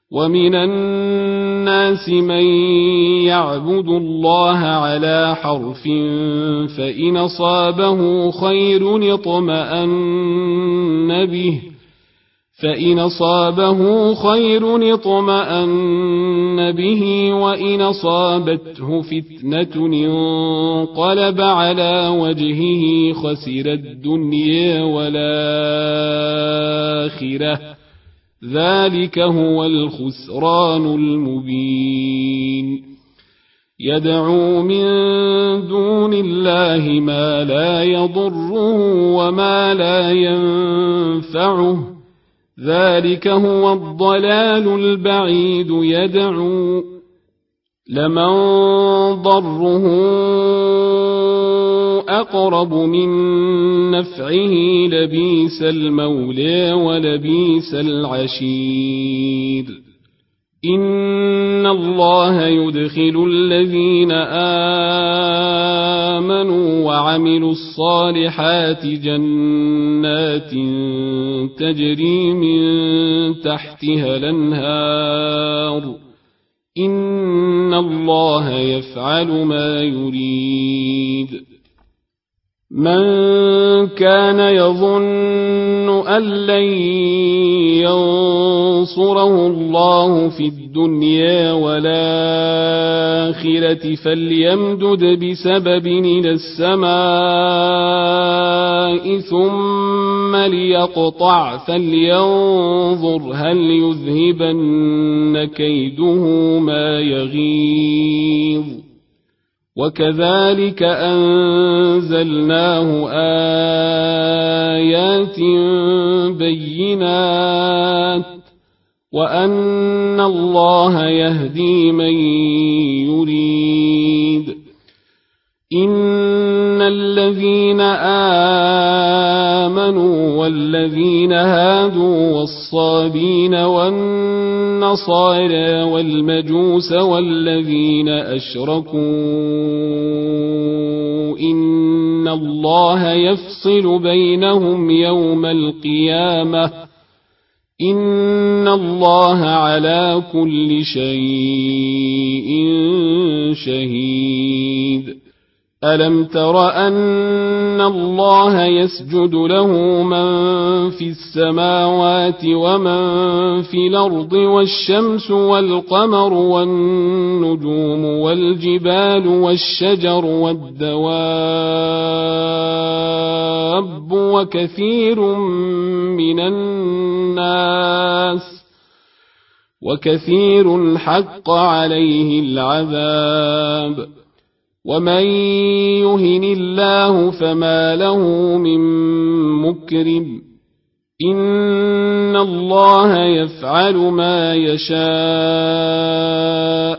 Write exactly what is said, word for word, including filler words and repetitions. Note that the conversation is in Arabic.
ومن الناس من يعبد الله على حرف فإن أصابه خير اطمأن به فإن أصابه خير اطمأن به وإن أصابته فتنة انقلب على وجهه خسر الدنيا والآخرة ذلك هو الخسران المبين يدعو من دون الله ما لا يضره وما لا ينفعه ذلك هو الضلال البعيد يدعو لمن ضره أقرب من نفعه لبيس المولى ولبيس العشير إن الله يدخل الذين آمنوا وعملوا الصالحات جنات تجري من تحتها الأنهار إن الله يفعل ما يريد من كان يظن أن لن ينصره الله في الدنيا والآخرة فليمدد بسبب إلى السماء ثم ليقطع فلينظر هل يذهبن كيده ما يغيظ وكذلك أنزلناه آيات بينات وأن الله يهدي من يريد إن الذين آمنوا والذين هادوا والصابين والنصارى والمجوس والذين أشركوا إن الله يفصل بينهم يوم القيامة إن الله على كل شيء شهيد ألم تر أن الله يسجد له من في السماوات ومن في الأرض والشمس والقمر والنجوم والجبال والشجر والدواب وكثير من الناس وكثير حق عليه العذاب ومن يهن الله فما له من مكرم إن الله يفعل ما يشاء